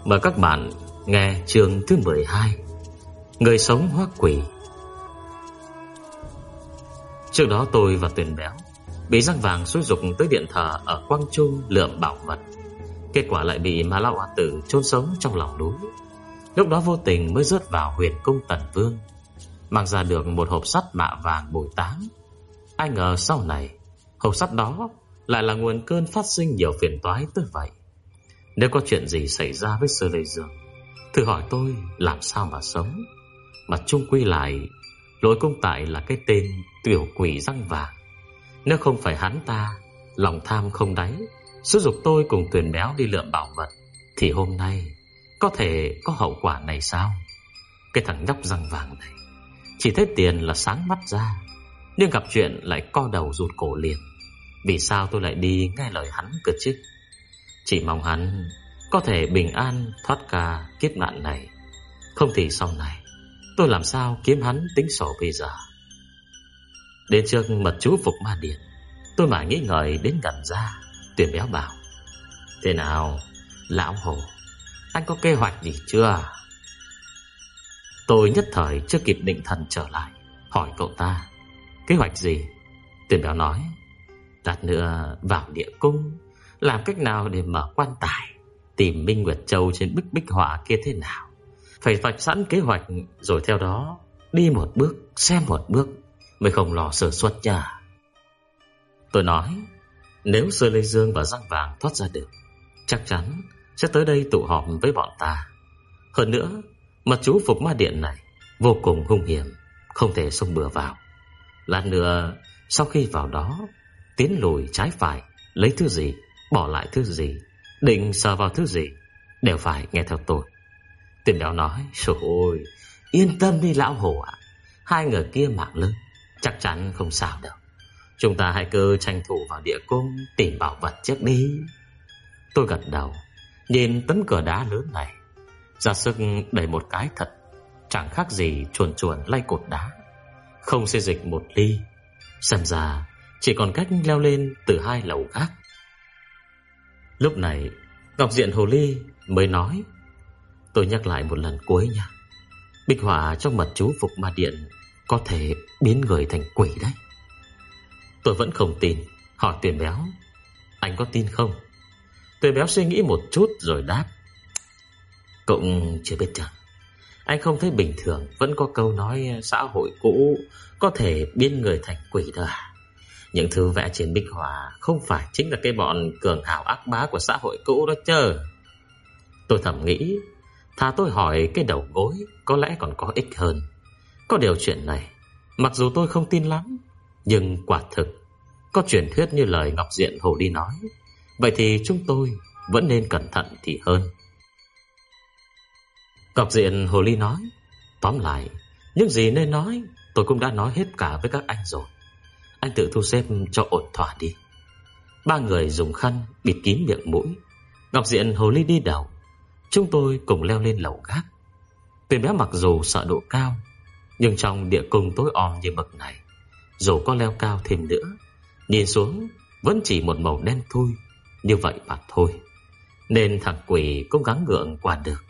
Mời các bạn nghe chương thứ 12, Người sống hóa quỷ. Trước đó tôi và Tuyền Béo bị răng vàng xúi giục tới điện thờ ở Quang Trung lượm bảo vật. Kết quả lại bị Ma Lão A Tử chôn sống trong lòng núi. Lúc đó vô tình mới rớt vào huyền cung Tần Vương, mang ra được một hộp sắt mạ vàng bồi táng. Ai ngờ sau này hộp sắt đó lại là nguồn cơn phát sinh nhiều phiền toái tới vậy. Nếu có chuyện gì xảy ra với Sơ Lê Dương, thử hỏi tôi làm sao mà sống. Mà chung quy lại, lỗi công tại là cái tên tiểu quỷ răng vàng. Nếu không phải hắn ta lòng tham không đáy, xúi giục tôi cùng Tuyền Béo đi lượm bảo vật, thì hôm nay có thể có hậu quả này sao? Cái thằng nhóc răng vàng này chỉ thấy tiền là sáng mắt ra, nhưng gặp chuyện lại co đầu rụt cổ liền. Vì sao tôi lại đi nghe lời hắn cơ chứ? Chỉ mong hắn có thể bình an thoát ca kiếp nạn này. Không thì sau này tôi làm sao kiếm hắn tính sổ bây giờ. Đến trước mật chú Phục Ma Điện, tôi mãi nghĩ ngợi đến gần ra. Tuyền Béo bảo: thế nào lão hồ, anh có kế hoạch gì chưa? Tôi nhất thời chưa kịp định thần trở lại, hỏi cậu ta: kế hoạch gì? Tuyền Béo nói: lát nữa vào địa cung, làm cách nào để mở quan tài, tìm Minh Nguyệt Châu trên bức bích họa kia thế nào. Phải vạch sẵn kế hoạch, rồi theo đó đi một bước xem một bước, mới không lo sơ suất nha. Tôi nói: nếu Sơ Lê Dương và răng vàng thoát ra được, chắc chắn sẽ tới đây tụ họp với bọn ta. Hơn nữa, mật chú Phục Ma Điện này vô cùng hung hiểm, không thể xông bừa vào. Lát nữa sau khi vào đó, tiến lùi trái phải, lấy thứ gì, bỏ lại thứ gì, định sờ vào thứ gì, đều phải nghe theo tôi. Tuyền Béo nói: trời ơi, yên tâm đi lão hồ ạ, hai người kia mạng lớn, chắc chắn không sao đâu. Chúng ta hãy cứ tranh thủ vào địa cung tìm bảo vật trước đi. Tôi gật đầu, nhìn tấm cửa đá lớn này, ra sức đẩy một cái thật, chẳng khác gì chuồn chuồn lay cột đá, không xê dịch một ly. Xem ra chỉ còn cách leo lên từ 2 lầu gác. Lúc này Ngọc Diện Hồ Ly mới nói: tôi nhắc lại một lần cuối nha, bích họa trong mật chú Phục Ma Điện có thể biến người thành quỷ đấy. Tôi vẫn không tin, hỏi Tuyền Béo: anh có tin không? Tuyền Béo suy nghĩ một chút rồi đáp: cũng chưa biết chừng. Anh không thấy bình thường vẫn có câu nói xã hội cũ có thể biến người thành quỷ đâu à? Những thứ vẽ trên bích họa không phải chính là cái bọn cường hào ác bá của xã hội cũ đó chứ. Tôi thầm nghĩ, thà tôi hỏi cái đầu gối có lẽ còn có ích hơn. Có điều chuyện này, mặc dù tôi không tin lắm, nhưng quả thực có truyền thuyết như lời Ngọc Diện Hồ Ly nói, vậy thì chúng tôi vẫn nên cẩn thận thì hơn. Ngọc Diện Hồ Ly nói: tóm lại, những gì nên nói tôi cũng đã nói hết cả với các anh rồi. Anh tự thu xếp cho ổn thỏa đi. 3 người dùng khăn bịt kín miệng mũi. Ngọc Diện Hồ Ly đi đầu, chúng tôi cùng leo lên lầu gác. Tuyền Béo mặc dù sợ độ cao, nhưng trong địa cung tối om như bậc này, dù có leo cao thêm nữa, nhìn xuống vẫn chỉ một màu đen thui như vậy mà thôi, nên thằng quỷ cũng gắng gượng qua được.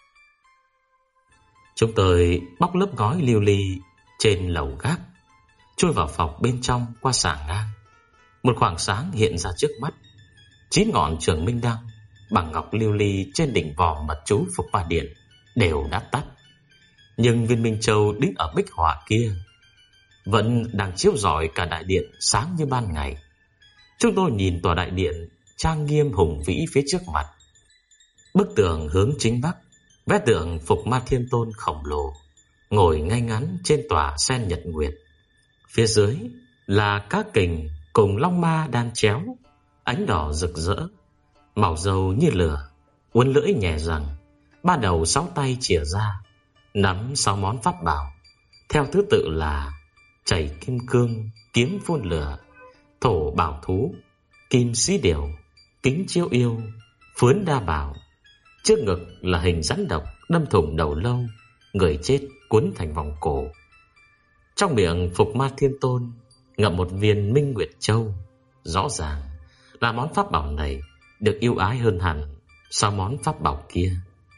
Chúng tôi bóc lớp ngói liu li trên lầu gác, chui vào phòng bên trong qua xà ngang. Một khoảng sáng hiện ra trước mắt. 9 ngọn trường minh đăng bằng ngọc liu li trên đỉnh vòm mật chú Phục Ma Điện đều đã tắt, nhưng viên minh châu đính ở bích họa kia vẫn đang chiếu rọi cả đại điện sáng như ban ngày. Chúng tôi nhìn tòa đại điện trang nghiêm hùng vĩ phía trước mặt. Bức tường hướng chính bắc vẽ tượng Phục Ma Thiên Tôn khổng lồ ngồi ngay ngắn trên tòa sen nhật nguyệt. Phía dưới là cá kình cùng long ma đan chéo, ánh đỏ rực rỡ, màu dầu như lửa, uốn lưỡi nhẹ rằng, 3 đầu 6 tay chìa ra, nắm 6 món pháp bảo, theo thứ tự là chảy kim cương, kiếm phun lửa, thổ bảo thú, kim xí điểu, kính chiếu yêu, phướn đa bảo. Trước ngực là hình rắn độc đâm thủng đầu lâu, người chết cuốn thành vòng cổ. Trong miệng Phục Ma Thiên Tôn ngậm một viên Minh Nguyệt Châu. Rõ ràng là món pháp bảo này được yêu ái hơn hẳn 6 món pháp bảo kia.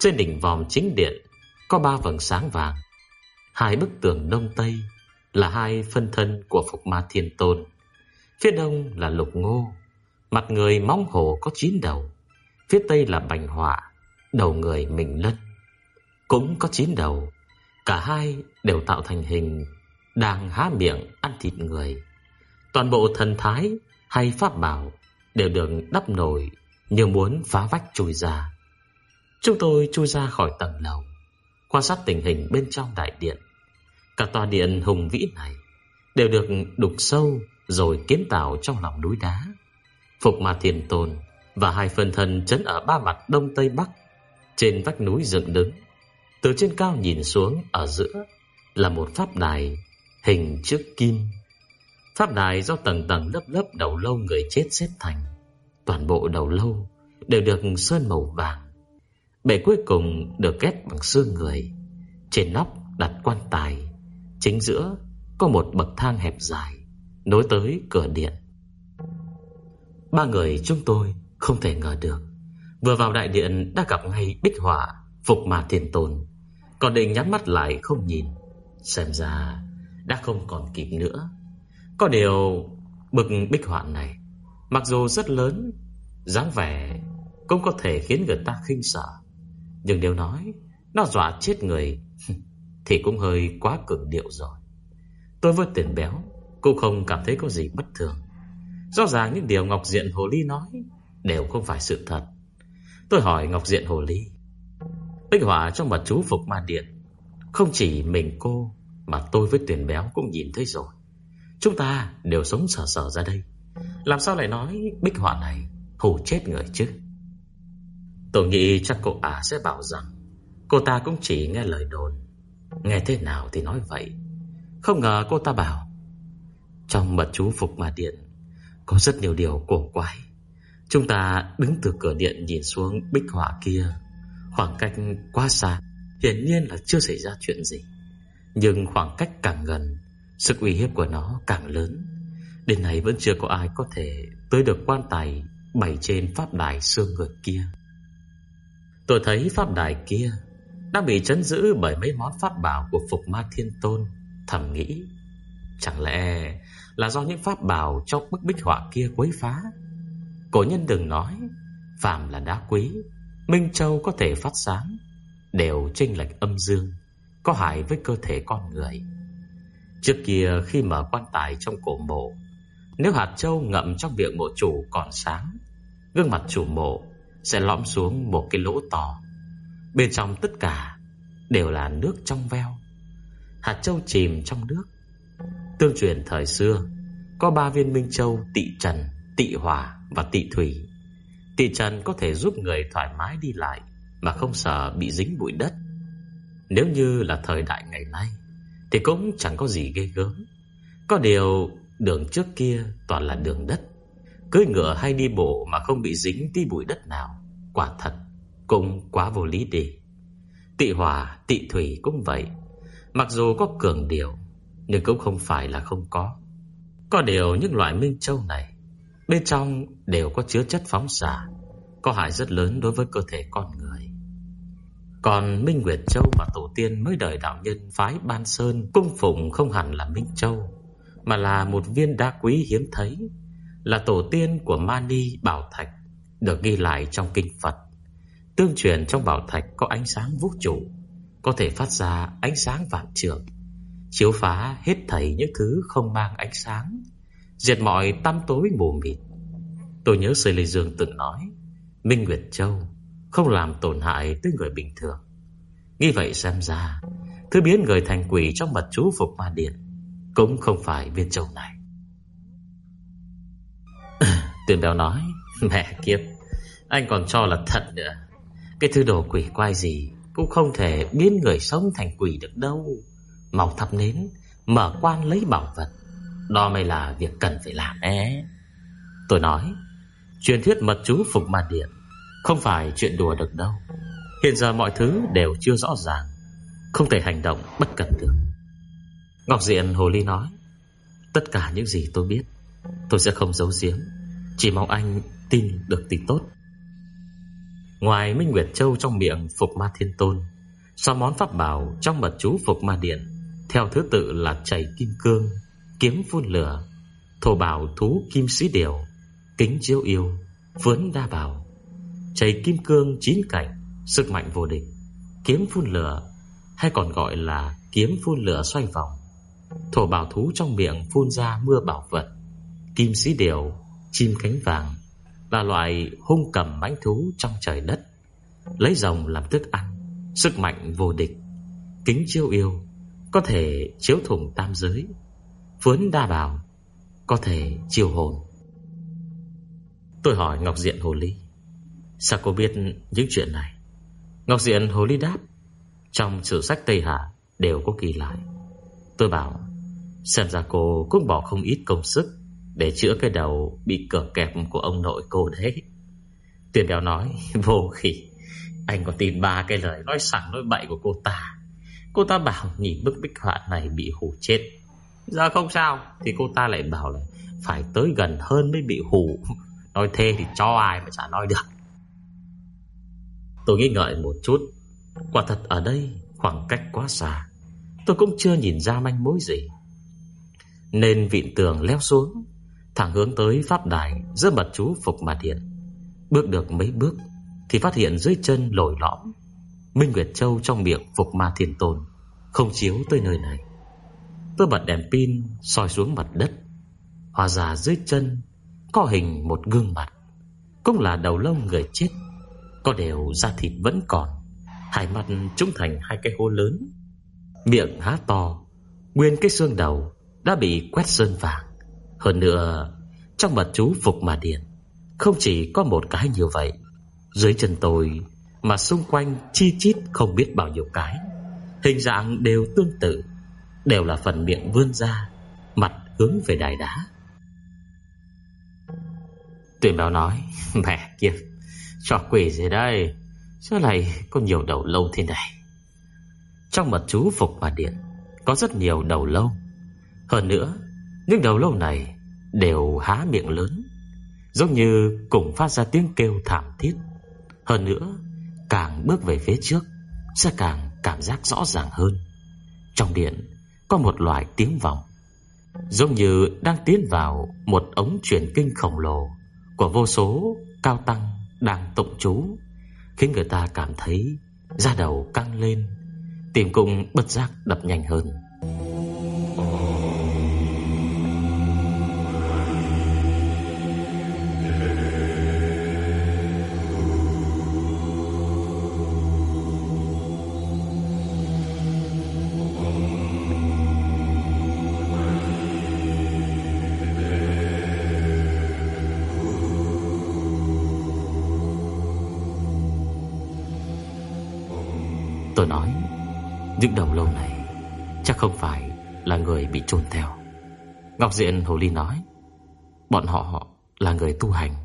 Trên đỉnh vòm chính điện có 3 vầng sáng vàng. 2 bức tường đông tây là 2 phân thân của Phục Ma Thiên Tôn. Phía đông là Lục Ngô, mặt người móng hổ có 9 đầu. Phía tây là Bành Họa, đầu người Mình Lân cũng có 9 đầu. Cả hai đều tạo thành hình đang há miệng ăn thịt người. Toàn bộ thần thái hay pháp bảo đều được đắp nổi như muốn phá vách chui ra. Chúng tôi chui ra khỏi tầng lầu, quan sát tình hình bên trong đại điện. Cả tòa điện hùng vĩ này đều được đục sâu rồi kiến tạo trong lòng núi đá. Phục Ma Thiên Tôn và 2 phân thân trấn ở 3 mặt đông tây bắc trên vách núi dựng đứng. Từ trên cao nhìn xuống, ở giữa là một pháp đài hình chiếc kim. Pháp đài do tầng tầng lớp lớp đầu lâu người chết xếp thành. Toàn bộ đầu lâu đều được sơn màu vàng. Bệ cuối cùng được ghép bằng xương người. Trên nóc đặt quan tài. Chính giữa có một bậc thang hẹp dài nối tới cửa điện. 3 người chúng tôi không thể ngờ được, vừa vào đại điện đã gặp ngay Bích Họa, Phục Ma Thiên Tôn. Còn định nhắm mắt lại không nhìn, xem ra đã không còn kịp nữa. Có điều bực Bích Họa này mặc dù rất lớn, dáng vẻ cũng có thể khiến người ta khinh sợ, nhưng nếu nói nó dọa chết người thì cũng hơi quá cường điệu rồi. Tôi với Tiền Béo cũng không cảm thấy có gì bất thường. Rõ ràng những điều Ngọc Diện Hồ Ly nói đều không phải sự thật. Tôi hỏi Ngọc Diện Hồ Ly: Bích Họa trong mật chú Phục Ma Điện, không chỉ mình cô mà tôi với Tiền Béo cũng nhìn thấy rồi. Chúng ta đều sống sờ sờ ra đây, làm sao lại nói Bích Họa này hù chết người chứ? Tôi nghĩ chắc cô sẽ bảo rằng cô ta cũng chỉ nghe lời đồn, nghe thế nào thì nói vậy. Không ngờ cô ta bảo trong mật chú Phục Ma Điện có rất nhiều điều cổ quái. Chúng ta đứng từ cửa điện nhìn xuống bích họa kia, khoảng cách quá xa, hiển nhiên là chưa xảy ra chuyện gì. Nhưng khoảng cách càng gần, sức uy hiếp của nó càng lớn. Đến nay vẫn chưa có ai có thể tới được quan tài bày trên pháp đài xương người kia. Tôi thấy pháp đài kia đang bị trấn giữ bởi mấy món pháp bảo của Phục Ma Thiên Tôn. Thầm nghĩ, chẳng lẽ là do những pháp bảo trong bức bích họa kia quấy phá? Cổ nhân đừng nói, phàm là đá quý, Minh Châu có thể phát sáng, đều chênh lệch âm dương, có hại với cơ thể con người. Trước kia khi mở quan tài trong cổ mộ, nếu hạt châu ngậm trong miệng mộ chủ còn sáng, gương mặt chủ mộ sẽ lõm xuống một cái lỗ to. Bên trong tất cả đều là nước trong veo. Hạt châu chìm trong nước. Tương truyền thời xưa có 3 viên Minh Châu: Tị Trần, Tị Hỏa và Tị Thủy. Tị Trần có thể giúp người thoải mái đi lại mà không sợ bị dính bụi đất. Nếu như là thời đại ngày nay thì cũng chẳng có gì ghê gớm. Có điều đường trước kia toàn là đường đất, cưỡi ngựa hay đi bộ mà không bị dính tí bụi đất nào, quả thật cũng quá vô lý đi. Tị Hỏa, Tị Thủy cũng vậy. Mặc dù có cường điệu nhưng cũng không phải là không có. Có điều những loại Minh Châu này bên trong đều có chứa chất phóng xạ, có hại rất lớn đối với cơ thể con người. Còn Minh Nguyệt Châu mà tổ tiên mới đời đạo nhân phái Ban Sơn cung phụng không hẳn là Minh Châu, mà là một viên đá quý hiếm thấy, là tổ tiên của Mani Bảo Thạch, được ghi lại trong kinh Phật. Tương truyền trong bảo thạch có ánh sáng vũ trụ, có thể phát ra ánh sáng vạn trượng, chiếu phá hết thảy những thứ không mang ánh sáng, diệt mọi tăm tối mù mịt. Tôi nhớ Sư Lê Dương từng nói, Minh Nguyệt Châu không làm tổn hại tới người bình thường. Nghĩ vậy xem ra, thứ biến người thành quỷ trong mật chú Phục Ma Điện cũng không phải viên châu này. Tuyền Béo nói, mẹ kiếp, anh còn cho là thật nữa. Cái thứ đồ quỷ quái gì cũng không thể biến người sống thành quỷ được đâu. Mau thắp nến, mở quan lấy bảo vật, đó mới là việc cần phải làm đấy. Tôi nói, truyền thuyết mật chú Phục Ma Điện không phải chuyện đùa được đâu. Hiện giờ mọi thứ đều chưa rõ ràng, không thể hành động bất cẩn được. Ngọc Diện Hồ Ly nói, tất cả những gì tôi biết tôi sẽ không giấu giếm, chỉ mong anh tin được tin tốt. Ngoài Minh Nguyệt Châu trong miệng Phục Ma Thiên Tôn, 6 món pháp bảo trong mật chú Phục Ma Điện theo thứ tự là chảy kim cương, kiếm phun lửa, thổ bảo thú kim sĩ điều, kính chiếu yêu, phướn đa bảo. Chảy kim cương 9 cảnh, sức mạnh vô địch. Kiếm phun lửa, hay còn gọi là kiếm phun lửa xoay vòng. Thổ bảo thú trong miệng phun ra mưa bảo vật. Kim sĩ điều, chim cánh vàng, là loại hung cầm mãnh thú trong trời đất, lấy rồng làm thức ăn, sức mạnh vô địch. Kính chiếu yêu, có thể chiếu thủng tam giới. Phướn đa bảo, có thể chiêu hồn. Tôi hỏi Ngọc Diện Hồ Ly, sao cô biết những chuyện này? Ngọc Diện Hồ Ly đáp, trong sử sách Tây Hạ đều có ghi lại. Tôi bảo, xem ra cô cũng bỏ không ít công sức để chữa cái đầu bị cờ kẹp của ông nội cô đấy. Tuyền Béo nói, vô khỉ, anh còn tin 3 cái lời nói sằng nói bậy của cô ta. Cô ta bảo nhìn bức bích họa này bị hù chết. Giờ không sao thì cô ta lại bảo là phải tới gần hơn mới bị hù. Nói thế thì cho ai mà chả nói được. Tôi nghĩ ngợi một chút. Quả thật ở đây khoảng cách quá xa, tôi cũng chưa nhìn ra manh mối gì, nên vịn tường leo xuống, thẳng hướng tới pháp đài giữa mật chú Phục Ma Điện. Bước được mấy bước thì phát hiện dưới chân lồi lõm Minh Nguyệt Châu trong miệng Phục Ma Thiên Tôn không chiếu tới nơi này. Tôi bật đèn pin soi xuống mặt đất. Hóa ra dưới chân có hình một gương mặt, cũng là đầu lâu người chết, có đều da thịt vẫn còn, hai mắt trúng thành 2 cái hố lớn, miệng há to, nguyên cái xương đầu đã bị quét sơn vàng. Hơn nữa, trong mật chú Phục Ma Điện không chỉ có một cái như vậy, dưới chân tôi mà xung quanh chi chít không biết bao nhiêu cái, hình dạng đều tương tự, đều là phần miệng vươn ra, mặt hướng về đài đá. Tuyền Béo nói, mẹ kiếp, trò quỷ gì đây, sao lại có nhiều đầu lâu thế này? Trong mật chú Phục Ma Điện có rất nhiều đầu lâu. Hơn nữa, những đầu lâu này đều há miệng lớn, giống như cùng phát ra tiếng kêu thảm thiết. Hơn nữa, càng bước về phía trước sẽ càng cảm giác rõ ràng hơn. Trong điện có một loại tiếng vọng, giống như đang tiến vào một ống truyền kinh khổng lồ của vô số cao tăng đang tụng chú, khiến người ta cảm thấy da đầu căng lên, tim cũng bất giác đập nhanh hơn. Tôi nói, những đầu lâu này chắc không phải là người bị chôn theo. Ngọc Diện Hồ Ly nói, bọn họ là người tu hành.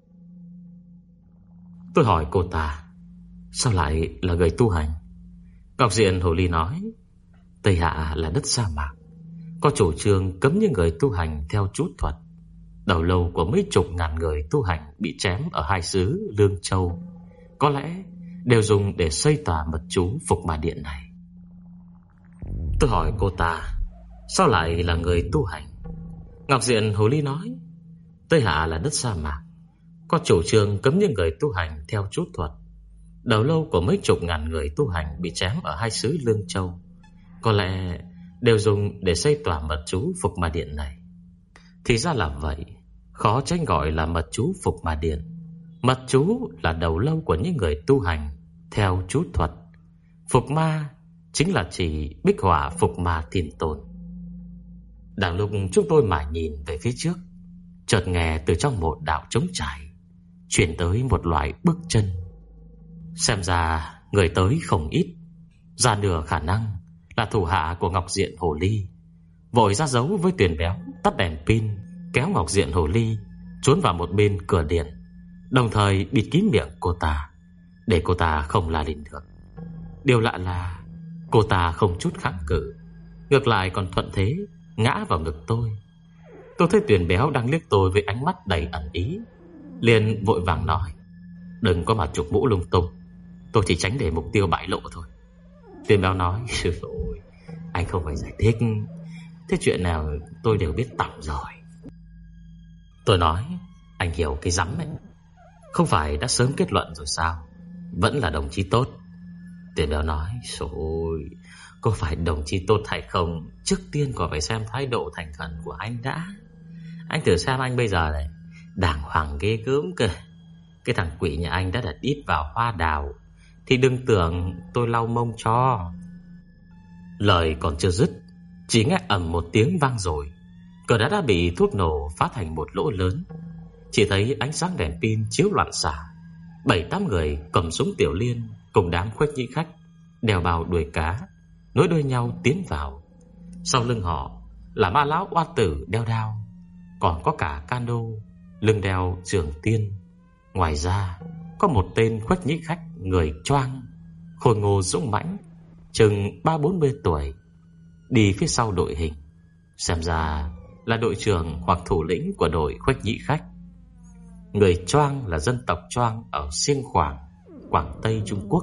Tôi hỏi cô ta, sao lại là người tu hành? Ngọc Diện Hồ Ly nói, Tây Hạ là đất sa mạc, có chủ trương cấm những người tu hành theo chú thuật. Đầu lâu của mấy chục ngàn người tu hành bị chém ở 2 xứ Lương Châu có lẽ đều dùng để xây tòa mật chú Phục Ma Điện này. Tôi hỏi cô ta, sao lại là người tu hành? Ngọc Diện Hồ Ly nói, Tây Hạ là đất sa mạc, có chủ trương cấm những người tu hành theo chú thuật. Đầu lâu của mấy chục ngàn người tu hành bị chém ở 2 xứ Lương Châu có lẽ đều dùng để xây tòa mật chú Phục Ma Điện này. Thì ra là vậy, khó tránh gọi là mật chú Phục Ma Điện. Mật chú là đầu lâu của những người tu hành theo chú thuật. Phục ma chính là chỉ bích họa Phục Ma Thiên Tôn. Đang lúc chúng tôi mải nhìn về phía trước, chợt nghe từ trong một đạo trống trải truyền tới một loại bước chân. Xem ra người tới không ít, ra nửa khả năng là thủ hạ của Ngọc Diện Hồ Ly. Vội ra dấu với Tuyền Béo, tắt đèn pin, kéo Ngọc Diện Hồ Ly trốn vào một bên cửa điện, đồng thời bịt kín miệng cô ta để cô ta không la lên được. Điều lạ là cô ta không chút kháng cự, ngược lại còn thuận thế ngã vào ngực tôi. Tôi thấy Tuyền Béo đang liếc tôi với ánh mắt đầy ẩn ý, liền vội vàng nói, Đừng có mà chụp mũ lung tung. Tôi chỉ tránh để mục tiêu bại lộ thôi. Tuyên Béo nói. Rồi, anh không phải giải thích. Thế chuyện nào tôi đều biết tỏng rồi. Tôi nói. Anh hiểu cái rắm ấy. Không phải đã sớm kết luận rồi sao? Vẫn là đồng chí tốt. Tuyên Béo nói. Rồi, có phải đồng chí tốt hay không, trước tiên còn phải xem thái độ thành khẩn của anh đã. Anh thử xem anh bây giờ này, đàng hoàng ghê gớm cơ. Cái thằng quỷ nhà anh đã đặt ít vào hoa đào thì đừng tưởng tôi lau mông cho. Lời còn chưa dứt, chỉ nghe ầm một tiếng vang rồi. Cửa đá đã bị thuốc nổ phá thành một lỗ lớn. Chỉ thấy ánh sáng đèn pin chiếu loạn xạ. 7-8 người cầm súng tiểu liên cùng đám khuếch nhĩ khách đèo bào đuôi cá nối đuôi nhau tiến vào. Sau lưng họ là Ma Lão Oa Tử đeo đao, còn có cả Cano lưng đeo trường tiên. Ngoài ra có một tên khuếch nhĩ khách người choang, khôi ngô dũng mãnh, chừng 30-40 tuổi, đi phía sau đội hình. Xem ra là đội trưởng hoặc thủ lĩnh của đội khuếch nhĩ khách. Người choang là dân tộc Choang ở Xiêng Khoảng, Quảng Tây Trung Quốc.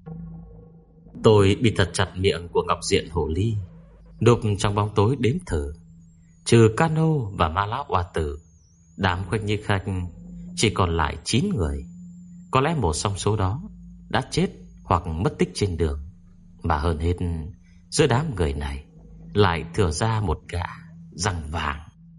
Tôi bị thật chặt miệng của Ngọc Diện Hồ Ly, núp trong bóng tối đếm thử. Trừ Cano và Ma Lão Oa Tử, đám khuếch nhĩ khách chỉ còn lại 9 người. Có lẽ một trong số đó đã chết hoặc mất tích trên đường. Mà hơn hết, giữa đám người này lại thừa ra một gã răng vàng.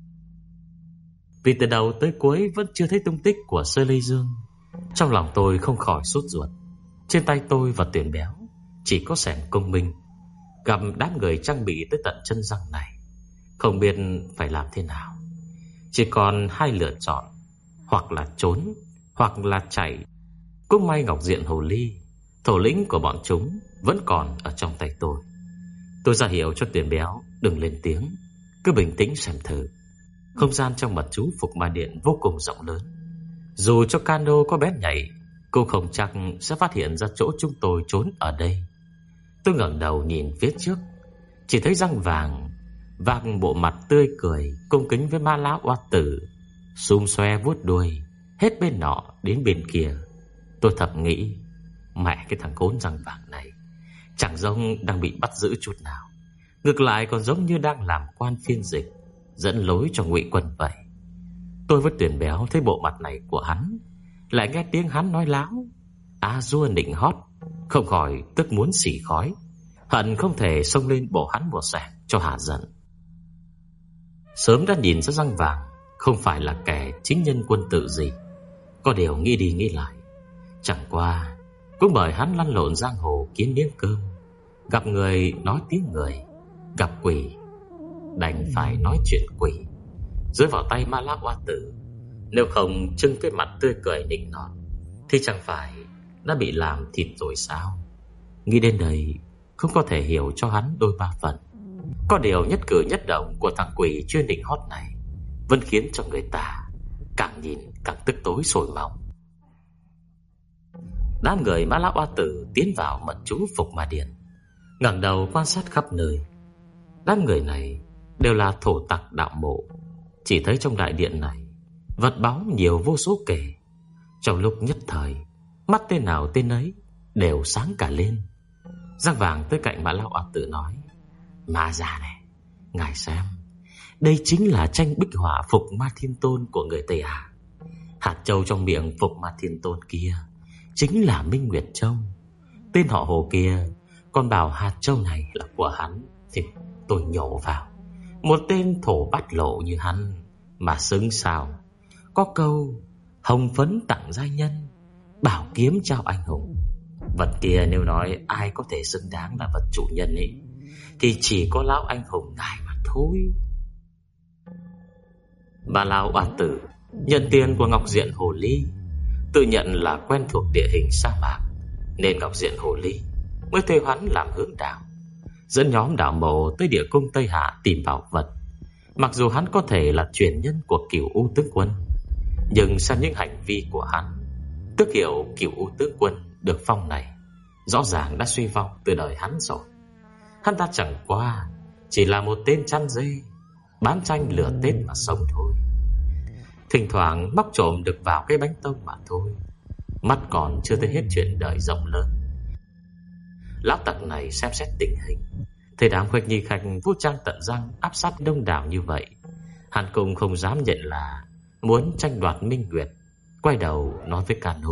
Vì từ đầu tới cuối vẫn chưa thấy tung tích của Sơ Lê Dương, trong lòng tôi không khỏi sốt ruột. Trên tay tôi và Tuyển Béo chỉ có xẻng công minh. Gặp đám người trang bị tới tận chân răng này, không biết phải làm thế nào. Chỉ còn hai lựa chọn, hoặc là trốn, hoặc là chạy. Cũng may Ngọc Diện Hồ Ly, thủ lĩnh của bọn chúng, vẫn còn ở trong tay tôi. Tôi ra hiệu cho Tuyển Béo đừng lên tiếng, cứ bình tĩnh xem thử. Không gian trong mật chú Phục Ma Điện vô cùng rộng lớn. Dù cho Cano có bén nhạy, cô không chắc sẽ phát hiện ra chỗ chúng tôi trốn ở đây. Tôi ngẩng đầu nhìn phía trước, chỉ thấy răng vàng vác bộ mặt tươi cười cung kính với Ma Lão Oa Tử, xum xoe vuốt đuôi hết bên nọ đến bên kia. Tôi thầm nghĩ, mẹ cái thằng khốn răng vàng này chẳng giống đang bị bắt giữ chút nào, ngược lại còn giống như đang làm quan phiên dịch, dẫn lối cho Ngụy Quân vậy. Tôi với Tuyển Béo thấy bộ mặt này của hắn, lại nghe tiếng hắn nói láo a dua nịnh hót, không khỏi tức muốn xì khói, hận không thể xông lên bổ hắn một xẻng cho hả giận. Sớm đã nhìn ra răng vàng không phải là kẻ chính nhân quân tử gì. Có điều nghĩ đi nghĩ lại, chẳng qua cũng bởi hắn lăn lộn giang hồ kiếm miếng cơm, gặp người nói tiếng người, gặp quỷ đành phải nói chuyện quỷ, rơi vào tay Ma Lão Oa Tử. Nếu không trưng cái mặt tươi cười nịnh nọt thì chẳng phải đã bị làm thịt rồi sao? Nghĩ đến đây, không có thể hiểu cho hắn đôi ba phần. Có điều nhất cử nhất động của thằng quỷ chuyên nịnh hót này vẫn khiến cho người ta càng nhìn càng tức tối sôi máu. Đám người Ma Lão Oa Tử tiến vào mật chú Phục Ma Điện, ngẩng đầu quan sát khắp nơi. Đám người này đều là thổ tặc đạo mộ. Chỉ thấy trong đại điện này vật báu nhiều vô số kể. Trong lúc nhất thời, mắt tên nào tên ấy đều sáng cả lên. Răng vàng tới cạnh Ma Lão Oa Tử nói, Ma già này, ngài xem, đây chính là tranh bích họa Phục Ma Thiên Tôn của người Tây à? Hạt châu trong miệng Phục Ma Thiên Tôn kia chính là Minh Nguyệt Châu. Tên họ Hồ kia còn bảo hạt châu này là của hắn, thì tôi nhổ vào. Một tên thổ bát lộ như hắn mà xứng sao? Có câu hồng phấn tặng giai nhân, bảo kiếm trao anh hùng. Vật kia nếu nói ai có thể xứng đáng là vật chủ nhân ấy, thì chỉ có lão anh hùng ngài mà thôi. Bà Lão Oa Tử nhận tiền của Ngọc Diện Hồ Ly, tự nhận là quen thuộc địa hình sa mạc, nên Ngọc Diện Hồ Ly mới thuê hắn làm hướng đạo, dẫn nhóm đạo mộ tới địa cung Tây Hạ tìm bảo vật. Mặc dù hắn có thể là truyền nhân của Cửu U Tướng Quân, nhưng xem những hành vi của hắn, tước hiệu Cửu U Tướng Quân được phong này rõ ràng đã suy vong từ đời hắn rồi. Hắn ta chẳng qua chỉ là một tên chăn dê bán tranh lửa Tết mà sống thôi, thỉnh thoảng móc trộm được vào cái bánh tông mà thôi. mắt còn chưa thấy hết chuyện đời rộng lớn. Lão tặc này xem xét tình hình, thấy đám Khuếch Nhi khách vũ trang tận răng áp sát đông đảo như vậy, hắn cũng không dám nhận là muốn tranh đoạt minh nguyệt. Quay đầu nói với Canu: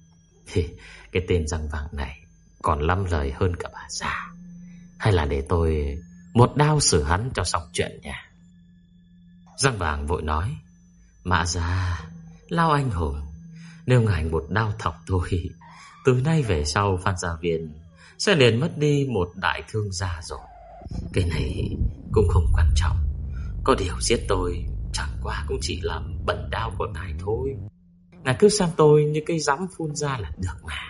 cái tên răng vàng này còn lắm lời hơn cả bà già, hay là để tôi một đao xử hắn cho xong chuyện nha. Răng vàng vội nói: Mã già, Lao anh hùng, nếu ngài một đao thọc tôi, từ nay về sau Phan Gia Viên sẽ liền mất đi một đại thương gia rồi. Cái này cũng không quan trọng, có điều giết tôi chẳng qua cũng chỉ làm bẩn đao của ngài thôi. Ngài cứ xem tôi như cây rắm phun ra là được mà.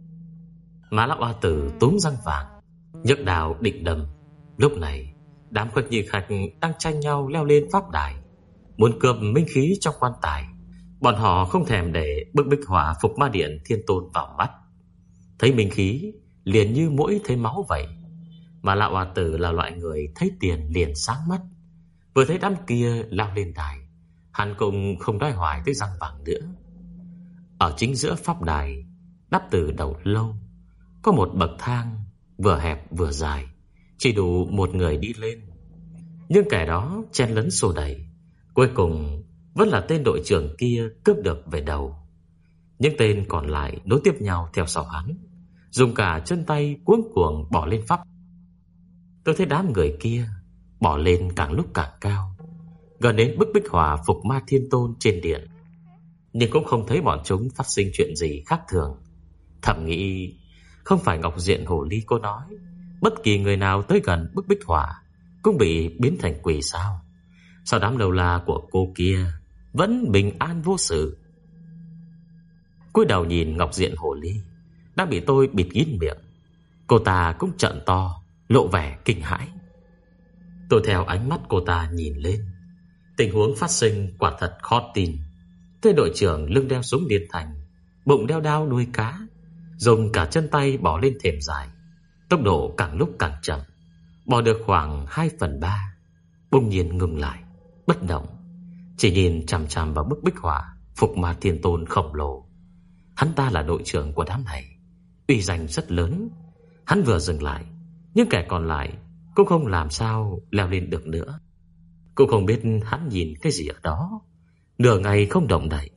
Má lão oa tử túm răng vàng, nhấc đào định đâm. Lúc này đám Khuếch Nhi khách đang tranh nhau leo lên pháp đài, muốn cướp minh khí trong quan tài. Bọn họ không thèm để bức bích hỏa Phục Ma Điện Thiên Tôn vào mắt. Thấy minh khí liền như muỗi thấy máu vậy. Mà lão oa tử là loại người thấy tiền liền sáng mắt. Vừa thấy đám kia lao lên đài, hắn cũng không đòi hoài tới răng vàng nữa. Ở chính giữa pháp đài, đắp từ đầu lâu, có một bậc thang vừa hẹp vừa dài, chỉ đủ một người đi lên. Nhưng kẻ đó chen lấn xô đẩy, cuối cùng vẫn là tên đội trưởng kia cướp được về đầu. Những tên còn lại nối tiếp nhau theo sau hắn, dùng cả chân tay cuống cuồng bỏ lên pháp. Tôi thấy đám người kia bỏ lên càng lúc càng cao, gần đến bức bích hỏa Phục Ma Thiên Tôn trên điện, nhưng cũng không thấy bọn chúng phát sinh chuyện gì khác thường. Thầm nghĩ, không phải Ngọc Diện Hồ Ly cô nói bất kỳ người nào tới gần bức bích hỏa cũng bị biến thành quỷ sao? Sao đám đầu la của cô kia vẫn bình an vô sự? Cúi đầu nhìn Ngọc Diện Hồ Ly đã bị tôi bịt kín miệng, cô ta cũng trợn to, lộ vẻ kinh hãi. Tôi theo ánh mắt cô ta nhìn lên, tình huống phát sinh quả thật khó tin. Tên đội trưởng lưng đeo súng điện thành, bụng đeo đao đuôi cá, dùng cả chân tay bỏ lên thềm dài, tốc độ càng lúc càng chậm, bỏ được khoảng 2/3, bỗng nhiên ngừng lại, bất động, chỉ nhìn chằm chằm vào bức bích họa Phục Ma Thiên Tôn khổng lồ. Hắn ta là đội trưởng của đám này, uy danh rất lớn. Hắn vừa dừng lại, nhưng kẻ còn lại cũng không làm sao leo lên được nữa. Cũng không biết hắn nhìn cái gì ở đó, nửa ngày không động đậy.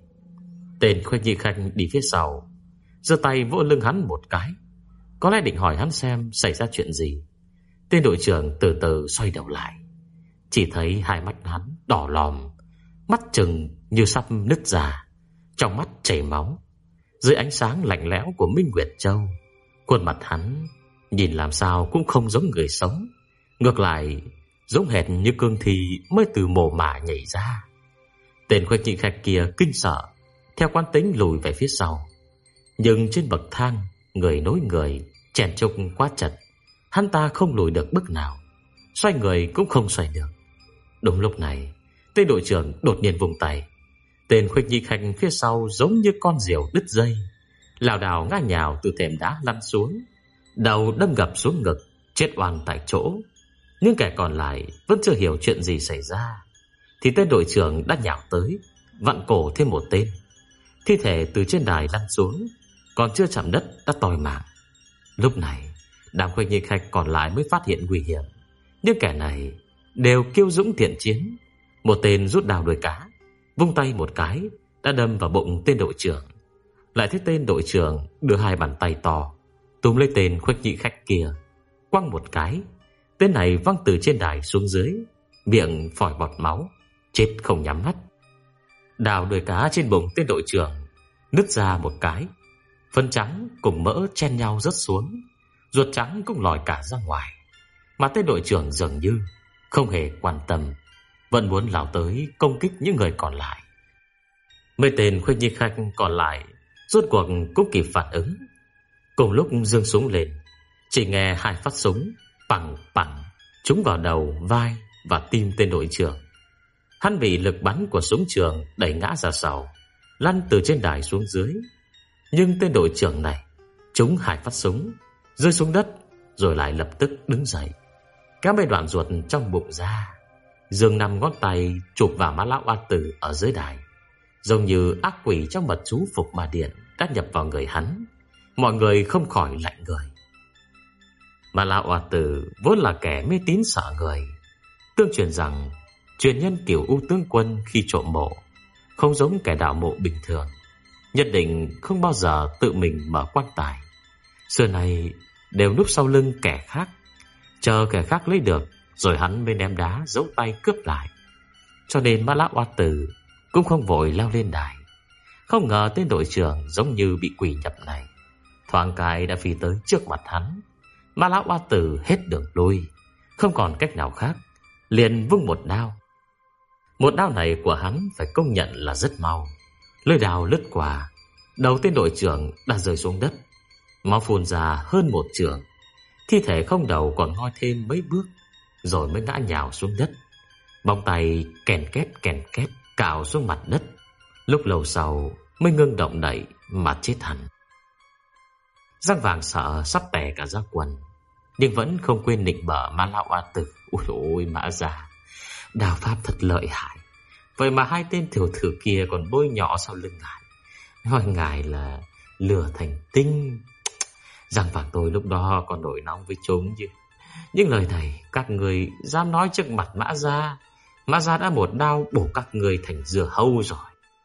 Tên Khuếch Nhi Khanh đi phía sau, giơ tay vỗ lưng hắn một cái, có lẽ định hỏi hắn xem xảy ra chuyện gì. Tên đội trưởng từ từ xoay đầu lại, chỉ thấy hai mắt hắn đỏ lòm, mắt trừng như sắp nứt ra, trong mắt chảy máu. Dưới ánh sáng lạnh lẽo của Minh Nguyệt Châu, khuôn mặt hắn nhìn làm sao cũng không giống người sống, ngược lại giống hệt như cương thi mới từ mồ mả nhảy ra. Tên Khuếch Nhi Khách kia kinh sợ, theo quán tính lùi về phía sau. Nhưng trên bậc thang, người nối người, chèn chúc quá chật, hắn ta không lùi được bước nào, xoay người cũng không xoay được. Đúng lúc này, tên đội trưởng đột nhiên vùng tay. Tên Khuếch Nhi Khách phía sau giống như con diều đứt dây, lảo đảo ngã nhào từ thềm đá lăn xuống, đầu đâm gập xuống ngực, chết oan tại chỗ. Nhưng kẻ còn lại vẫn chưa hiểu chuyện gì xảy ra, thì tên đội trưởng đã nhào tới, vặn cổ thêm một tên. Thi thể từ trên đài lăn xuống, còn chưa chạm đất đã toi mạng. Lúc này đám Khuếch Nhi Khách còn lại mới phát hiện nguy hiểm. Nhưng kẻ này đều kiêu dũng thiện chiến. Một tên rút đào đuôi cá, vung tay một cái đã đâm vào bụng tên đội trưởng. Lại thấy tên đội trưởng đưa hai bàn tay to túm lấy tên Khuếch Nhi Khách kia, quăng một cái, tên này văng từ trên đài xuống dưới, miệng phòi bọt máu, chết không nhắm mắt. Đào đuôi cá trên bụng tên đội trưởng nứt ra một cái, phân trắng cùng mỡ chen nhau rớt xuống, ruột trắng cũng lòi cả ra ngoài. Mà tên đội trưởng dường như không hề quan tâm, vẫn muốn lao tới công kích những người còn lại. Mấy tên Khuếch Nhi Khách còn lại rốt cuộc cũng kịp phản ứng. Cùng lúc giương súng lên, chỉ nghe hai phát súng pằng pằng trúng vào đầu, vai và tim tên đội trưởng. Hắn bị lực bắn của súng trường đẩy ngã ra sau, lăn từ trên đài xuống dưới. Nhưng tên đội trưởng này trúng hai phát súng, rơi xuống đất, rồi lại lập tức đứng dậy, kéo mấy đoạn ruột trong bụng ra, giương 5 ngón tay chụp vào má lão oa tử ở dưới đài, giống như ác quỷ trong mật chú Phục Ma Điện đã nhập vào người hắn, mọi người không khỏi lạnh người. Mà lão oa tử vốn là kẻ mê tín sợ người. Tương truyền rằng truyền nhân Cửu U tướng quân khi trộm mộ không giống kẻ đào mộ bình thường, nhất định không bao giờ tự mình mở quan tài. Xưa này đều núp sau lưng kẻ khác, chờ kẻ khác lấy được rồi hắn mới ném đá giấu tay cướp lại. Cho nên Mã lão oa tử cũng không vội leo lên đài. Không ngờ tên đội trưởng giống như bị quỷ nhập này, thoáng cái đã phi tới trước mặt hắn. Mã lão oa tử hết đường lui, không còn cách nào khác, liền vung một đao. Một đao này của hắn phải công nhận là rất mau. Lưỡi đao lướt qua, đầu tên đội trưởng đã rơi xuống đất, máu phun ra hơn một trượng. Thi thể không đầu còn ngoi thêm mấy bước, rồi mới ngã nhào xuống đất. Vòng tay kèn két cào xuống mặt đất. Lúc lâu sau mới ngưng động đậy mà chết hẳn. Giang Vàng sợ sắp tè cả ra quần, nhưng vẫn không quên nịnh bợ Mã lão oa tử. Ôi ôi, Mã gia, đao pháp thật lợi hại, vậy mà hai tên tiểu tử kia còn bôi nhọ sau lưng ngài, nói ngài là lửa thành tinh. Giang Vàng tôi lúc đó còn nổi nóng với chúng chứ. Những lời này các người dám nói trước mặt Mã gia, Mã gia đã một đao bổ các người thành dưa hấu rồi.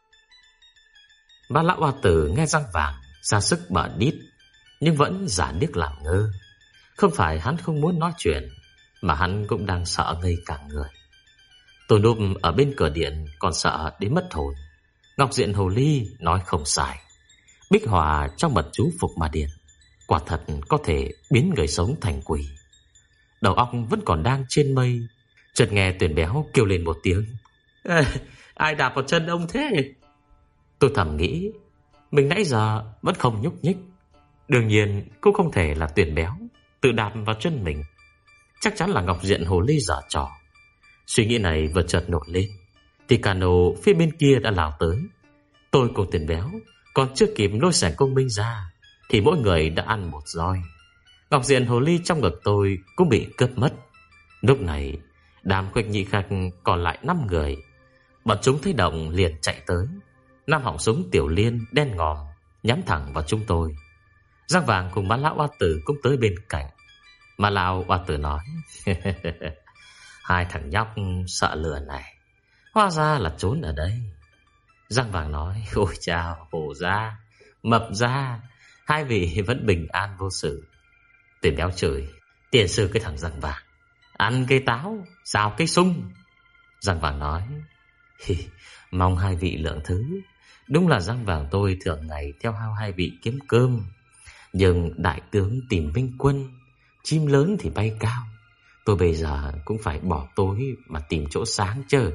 Mã lão oa tử nghe Giang Vàng ra sức bở đít, nhưng vẫn giả điếc làm ngơ. Không phải hắn không muốn nói chuyện, mà hắn cũng đang sợ ngây cả người. Tôi núp ở bên cửa điện còn sợ đến mất hồn. Ngọc Diện Hồ Ly nói không sai, bích hỏa trong mật chú Phục Ma Điện quả thật có thể biến người sống thành quỷ. Đầu óc vẫn còn đang trên mây, chợt nghe Tuyển Béo kêu lên một tiếng: ai đạp vào chân ông thế? Tôi thầm nghĩ, mình nãy giờ vẫn không nhúc nhích, đương nhiên cũng không thể là Tuyển Béo tự đạp vào chân mình. Chắc chắn là Ngọc Diện Hồ Ly giở trò. Suy nghĩ này vừa chợt nổi lên thì cano phía bên kia đã lao tới. Tôi cùng Tuyển Béo còn chưa kịp lôi xẻng công minh ra thì mỗi người đã ăn một roi. Ngọc Diện Hồ Ly trong ngực tôi cũng bị cướp mất. Lúc này đám Quách Nhị Khách còn lại 5 người. Bọn chúng thấy động liền chạy tới. 5 họng súng tiểu liên đen ngòm nhắm thẳng vào chúng tôi. Giang Vàng cùng Mã lão oa tử cũng tới bên cạnh. Mã lão oa tử nói: hai thằng nhóc sợ lửa này hóa ra là trốn ở đây. Giang Vàng nói: ôi chào Hổ gia, Mập gia, hai vị vẫn bình an vô sự. Tuyển Béo chửi: tiền sư cái thằng Giang Vàng, ăn cây táo xào cây sung. Giang Vàng nói: mong hai vị lượng thứ. Đúng là Giang Vàng tôi thường ngày theo hao hai vị kiếm cơm, nhưng đại tướng tìm minh quân, chim lớn thì bay cao, tôi bây giờ cũng phải bỏ tối mà tìm chỗ sáng chứ.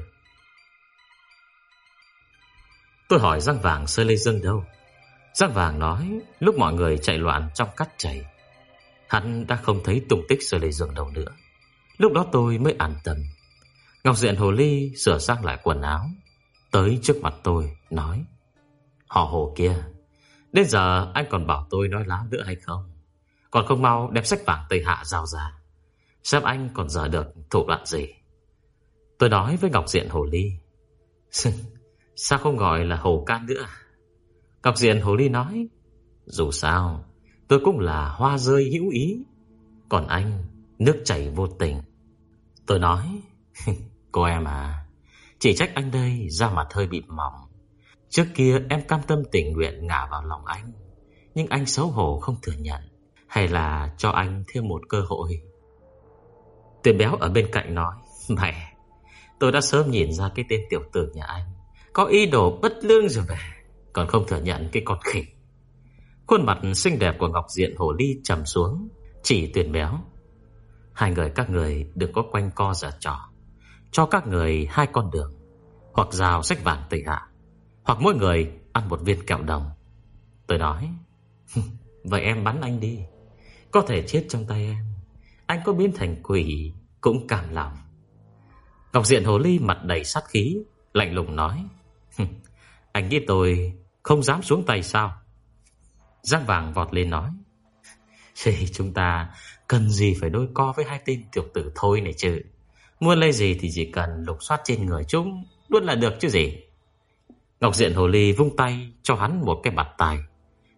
Tôi hỏi Giang Vàng Sơ Lê Dương đâu. Giang Vàng nói lúc mọi người chạy loạn trong cát chảy, hắn đã không thấy tung tích Sơ Lê Dương đâu nữa. Lúc đó tôi mới an tâm. Ngọc Diện Hồ Ly sửa sang lại quần áo, tới trước mặt tôi nói: họ Hồ kia, đến giờ anh còn bảo tôi nói láo nữa hay không? Còn không mau đem sách vàng Tây Hạ giao ra, xem anh còn dở được thủ đoạn gì. Tôi nói với Ngọc Diện Hồ Ly: sao không gọi là Hồ Can nữa? Ngọc Diện Hồ Ly nói: dù sao tôi cũng là hoa rơi hữu ý, còn anh nước chảy vô tình. Tôi nói: cô em à, chỉ trách anh đây da mặt hơi bị mỏng. Trước kia em cam tâm tình nguyện ngả vào lòng anh, nhưng anh xấu hổ không thừa nhận. Hay là cho anh thêm một cơ hội? Tuyển Béo ở bên cạnh nói: mẹ, tôi đã sớm nhìn ra cái tên tiểu tử nhà anh có ý đồ bất lương rồi về, còn không thừa nhận cái con khỉ. Khuôn mặt xinh đẹp của Ngọc Diện Hồ Ly trầm xuống, chỉ Tuyển Béo: hai người các người đừng có quanh co giở trò, cho các người 2 con đường, hoặc giao sách vàng Tây Hạ, hoặc mỗi người ăn 1 viên kẹo đồng. Tôi nói: vậy em bắn anh đi, có thể chết trong tay em, anh có biến thành quỷ cũng cam lòng. Ngọc Diện Hồ Ly mặt đầy sát khí, lạnh lùng nói: anh nghĩ tôi không dám xuống tay sao? Giang Vàng vọt lên nói: chúng ta cần gì phải đôi co với 2 tên tiểu tử thôi này chứ. Muốn lấy gì thì chỉ cần lục soát trên người chúng luôn là được chứ gì. Ngọc Diện Hồ Ly vung tay cho hắn một cái bạt tai,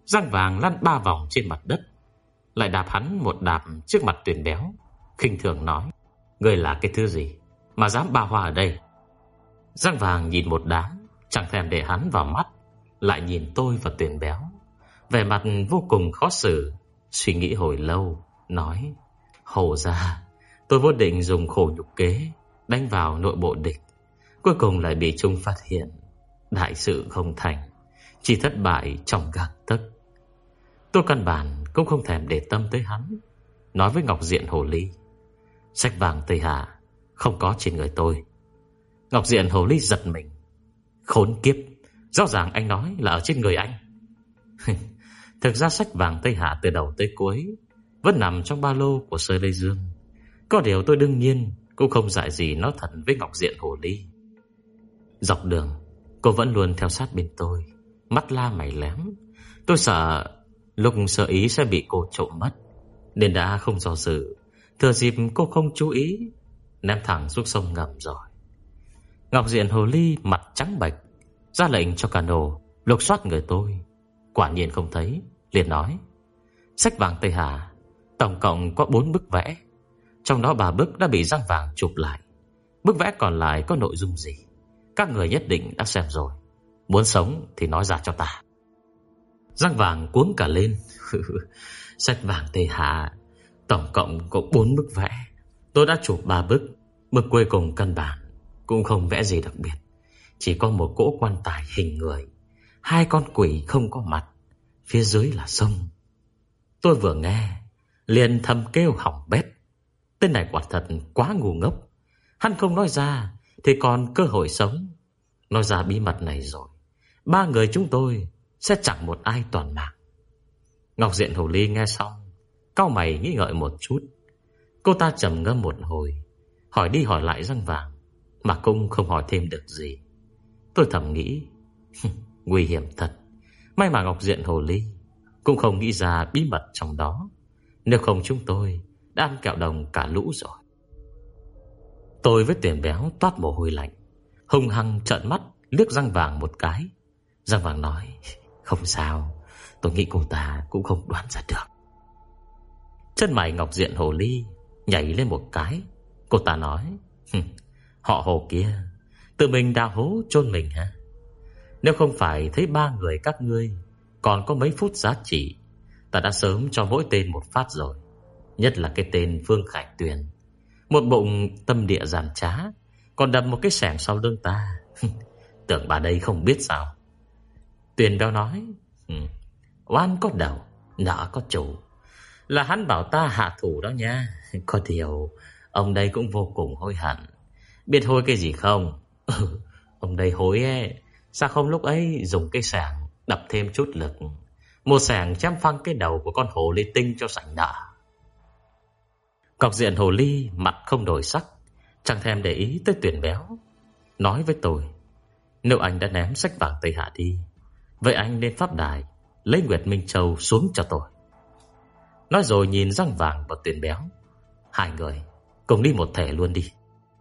Răng vàng lăn 3 vòng trên mặt đất, lại đạp hắn một đạp trước mặt Tuyền Béo, khinh thường nói: "Ngươi là cái thứ gì mà dám ba hoa ở đây?" Răng vàng nhìn một đám, chẳng thèm để hắn vào mắt, lại nhìn tôi và Tuyền Béo, vẻ mặt vô cùng khó xử. Suy nghĩ hồi lâu, nói: "Hổ ra, tôi vốn định dùng khổ nhục kế đánh vào nội bộ địch, cuối cùng lại bị chúng phát hiện. Đại sự không thành, chỉ thất bại trong gang tấc." Tôi căn bản cũng không thèm để tâm tới hắn, nói với Ngọc Diện Hồ Ly: "Sách vàng Tây Hạ không có trên người tôi." Ngọc Diện Hồ Ly giật mình: "Khốn kiếp, rõ ràng anh nói là ở trên người anh." Thực ra sách vàng Tây Hạ từ đầu tới cuối vẫn nằm trong ba lô của Sơ Lê Dương. Có điều tôi đương nhiên cũng không dại gì nói thật với Ngọc Diện Hồ Ly. Dọc đường cô vẫn luôn theo sát bên tôi, mắt la mày lém. Tôi sợ lúc sơ ý sẽ bị cô trộm mất, nên đã không do dự, thừa dịp cô không chú ý, ném thẳng xuống sông ngầm rồi. Ngọc Diện Hồ Ly mặt trắng bệch, ra lệnh cho cano lục soát người tôi. Quả nhiên không thấy, liền nói: "Sách vàng Tây Hà tổng cộng có 4 bức vẽ, trong đó 3 bức đã bị Răng Vàng chụp lại. Bức vẽ còn lại có nội dung gì, các người nhất định đã xem rồi. Muốn sống thì nói ra cho ta." Răng Vàng cuống cả lên: "Sách vàng Tây Hà tổng cộng có 4 bức vẽ, tôi đã chụp 3 bức. Bức cuối cùng căn bản cũng không vẽ gì đặc biệt, chỉ có một cỗ quan tài hình người, 2 con quỷ không có mặt, phía dưới là sông." Tôi vừa nghe liền thầm kêu hỏng bét. Tên này quả thật quá ngu ngốc. Hắn không nói ra thì còn cơ hội sống. Nói ra bí mật này rồi, 3 người chúng tôi sẽ chẳng một ai toàn mạng. Ngọc Diện Hồ Ly nghe xong, cau mày nghĩ ngợi một chút. Cô ta trầm ngâm một hồi, hỏi đi hỏi lại Răng Vàng, mà cũng không hỏi thêm được gì. Tôi thầm nghĩ nguy hiểm thật. May mà Ngọc Diện Hồ Ly cũng không nghĩ ra bí mật trong đó, nếu không chúng tôi đã ăn kẹo đồng cả lũ rồi. Tôi với Tuyền Béo toát mồ hôi lạnh, hung hăng trợn mắt liếc Răng Vàng một cái. Răng Vàng nói: "Không sao, tôi nghĩ cô ta cũng không đoán ra được." Chân mày Ngọc Diện Hồ Ly nhảy lên một cái. Cô ta nói: "Họ Hồ kia tự mình đào hố chôn mình hả? Nếu không phải thấy 3 người các ngươi còn có mấy phút giá trị, ta đã sớm cho mỗi tên một phát rồi. Nhất là cái tên Phương Khải Tuyền, một bụng tâm địa giàn trá, còn đập một cái xẻng sau lưng ta. Tưởng bà đây không biết sao?" Tuyền Béo nói: "Oan có đầu, nợ có chủ, là hắn bảo ta hạ thủ đó nha. Có điều ông đây cũng vô cùng hối hận. Biết hối cái gì không? Ông đây hối ấy, sao không lúc ấy dùng cái xẻng đập thêm chút lực, một xẻng chém phăng cái đầu của con hồ ly tinh cho sạch nợ." Ngọc Diện Hồ Ly mặt không đổi sắc, chẳng thèm để ý tới Tuyền Béo, nói với tôi: "Nếu anh đã ném sách vàng Tây Hạ đi, vậy anh nên pháp đài lấy Nguyệt Minh Châu xuống cho tôi." Nói rồi nhìn Răng Vàng và Tuyền Béo: "Hai người cùng đi một thể luôn đi."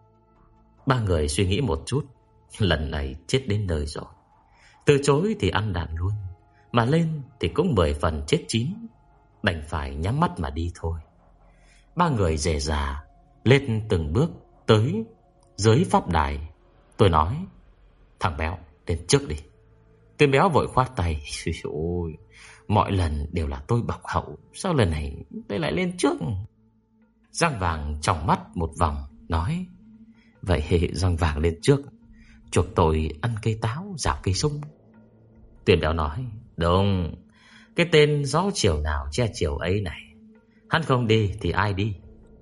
3 người suy nghĩ một chút, lần này chết đến nơi rồi. Từ chối thì ăn đạn luôn, mà lên thì cũng 10 phần chết chín, đành phải nhắm mắt mà đi thôi. 3 người dè dà lên từng bước tới dưới pháp đài. Tôi nói: "Thằng Béo lên trước đi." Tuyền Béo vội khoát tay: "Ôi, mọi lần đều là tôi bọc hậu, sao lần này tôi lại lên trước?" Răng Vàng tròng mắt một vòng, nói: "Vậy Răng Vàng lên trước, chuộc tội ăn cây táo rào cây sung." Tuyền Béo nói: "Đúng, cái tên gió chiều nào che chiều ấy này, hắn không đi thì ai đi?"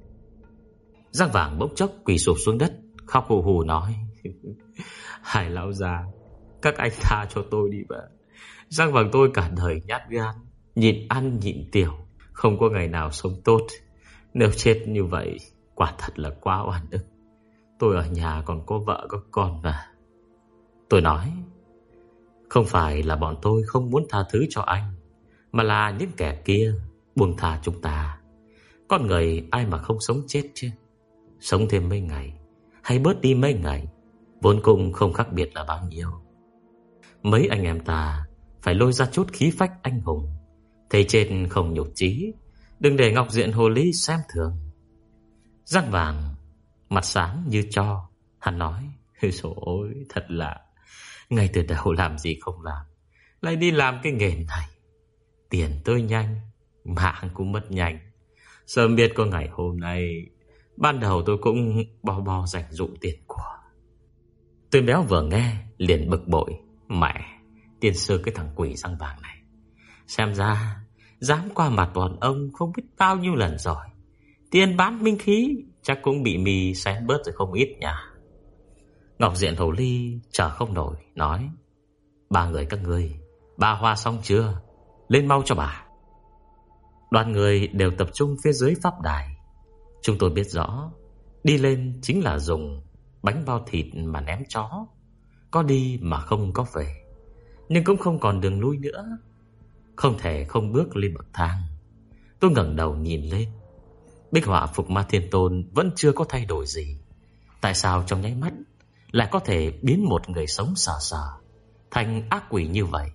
Răng Vàng bỗng chốc quỳ sụp xuống đất, khóc hù hù nói: "Hai lão già, các anh tha cho tôi đi mà. Răng Vàng tôi cả đời nhát gan, nhịn ăn nhịn tiểu, không có ngày nào sống tốt. Nếu chết như vậy, quả thật là quá oan ức. Tôi ở nhà còn có vợ có con mà." Tôi nói: "Không phải là bọn tôi không muốn tha thứ cho anh, mà là những kẻ kia buông tha chúng ta. Con người ai mà không sống chết chứ. Sống thêm mấy ngày hay bớt đi mấy ngày, vốn cùng không khác biệt là bao nhiêu. Mấy anh em ta phải lôi ra chút khí phách anh hùng. Thầy trên không nhục chí, đừng để Ngọc Diện hồ ly xem thường. Răng Vàng mặt sáng như tro, hắn nói: "Trời ơi, thật là ngay từ đầu làm gì không làm, lại đi làm cái nghề này. Tiền tới nhanh, mạng cũng mất nhanh. Sớm biết có ngày hôm nay, ban đầu tôi cũng bo dành dụm tiền của." Tuyên Béo vừa nghe liền bực bội: "Mẹ, tiên sư cái thằng quỷ răng vàng này, xem ra dám qua mặt bọn ông không biết bao nhiêu lần rồi. Tiền bán minh khí chắc cũng bị mì xén bớt rồi không ít nhỉ." Ngọc Diện hồ ly chờ không nổi, nói: "Ba người các ngươi, ba hoa xong chưa? Lên mau cho bà." Đoàn người đều tập trung phía dưới pháp đài. Chúng tôi biết rõ, đi lên chính là dùng bánh bao thịt mà ném chó, có đi mà không có về. Nhưng cũng không còn đường lui nữa, không thể không bước lên bậc thang. Tôi ngẩng đầu nhìn lên, bích họa phục Ma Thiên Tôn vẫn chưa có thay đổi gì. Tại sao trong nháy mắt lại có thể biến một người sống sờ sờ thành ác quỷ như vậy?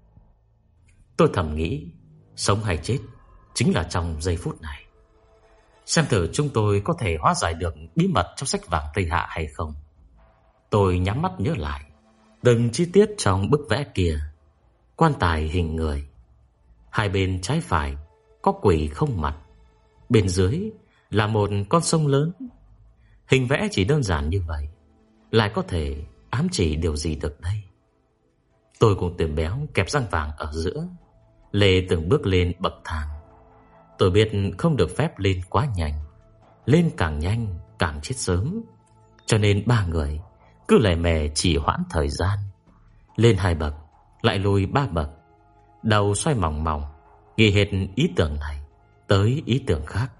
Tôi thầm nghĩ, sống hay chết chính là trong giây phút này. Xem thử chúng tôi có thể hóa giải được bí mật trong sách vàng Tây Hạ hay không. Tôi nhắm mắt nhớ lại từng chi tiết trong bức vẽ kia. Quan tài hình người, hai bên trái phải có quỷ không mặt, bên dưới là một con sông lớn. Hình vẽ chỉ đơn giản như vậy, lại có thể ám chỉ điều gì được đây? Tôi cùng Tuyển Béo kẹp răng vàng ở giữa, lê từng bước lên bậc thang. Tôi biết không được phép lên quá nhanh, lên càng nhanh càng chết sớm. Cho nên ba người cứ lề mề chỉ hoãn thời gian. Lên 2 bậc, lại lùi 3 bậc, đầu xoay mòng mòng, nghĩ hết ý tưởng này tới ý tưởng khác.